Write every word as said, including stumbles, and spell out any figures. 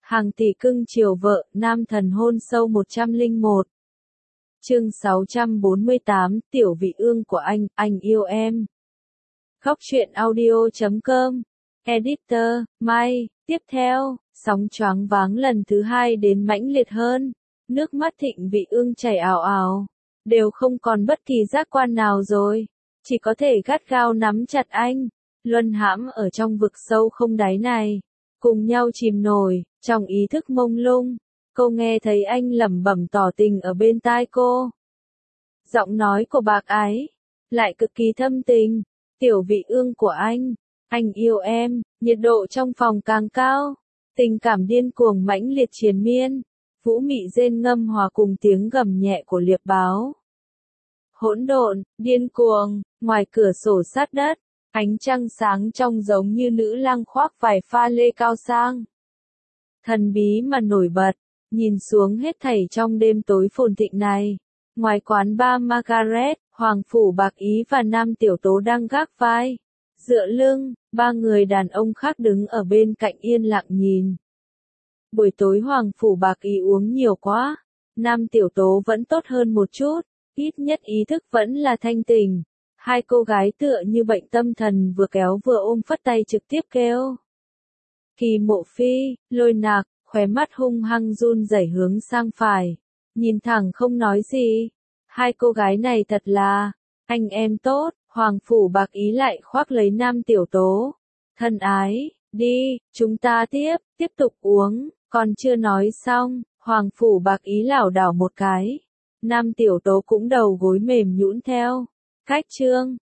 Hàng tỷ cưng chiều vợ, nam thần hôn sâu một trăm lẻ một. Chương sáu trăm bốn mươi tám, tiểu vị ương của anh, anh yêu em. Góc truyện audio chấm com. Editor, Mai. Tiếp theo, sóng choáng váng lần thứ hai đến mãnh liệt hơn. Nước mắt Thịnh Vị Ương chảy ào ào. Đều không còn bất kỳ giác quan nào rồi. Chỉ có thể gắt gao nắm chặt anh. Luân hãm ở trong vực sâu không đáy này. Cùng nhau chìm nổi, trong ý thức mông lung. Cô nghe thấy anh lẩm bẩm tỏ tình ở bên tai cô. Giọng nói của bạc ái, lại cực kỳ thâm tình. Tiểu vị ương của anh, anh yêu em. Nhiệt độ trong phòng càng cao. Tình cảm điên cuồng mãnh liệt triền miên. Vũ mị rên ngâm hòa cùng tiếng gầm nhẹ của liệp báo. Hỗn độn, điên cuồng, ngoài cửa sổ sát đất. Ánh trăng sáng trong giống như nữ lang khoác vài pha lê cao sang. Thần bí mà nổi bật, nhìn xuống hết thảy trong đêm tối phồn thịnh này. Ngoài quán bar Margaret, Hoàng Phủ Bạc Ý và Nam Tiểu Tố đang gác vai. Dựa lưng, ba người đàn ông khác đứng ở bên cạnh yên lặng nhìn. Buổi tối Hoàng Phủ Bạc Ý uống nhiều quá. Nam Tiểu Tố vẫn tốt hơn một chút, ít nhất ý thức vẫn là thanh tỉnh. Hai cô gái tựa như bệnh tâm thần vừa kéo vừa ôm phất tay trực tiếp kêu. Kỳ Mộ Phi, Lôi Nạc, khóe mắt hung hăng run rẩy hướng sang phải. Nhìn thẳng không nói gì. Hai cô gái này thật là, anh em tốt. Hoàng Phủ Bạc Ý lại khoác lấy Nam Tiểu Tố. Thân ái, đi, chúng ta tiếp, tiếp tục uống. Còn chưa nói xong, Hoàng Phủ Bạc Ý lảo đảo một cái. Nam Tiểu Tố cũng đầu gối mềm nhũn theo. Cách chương,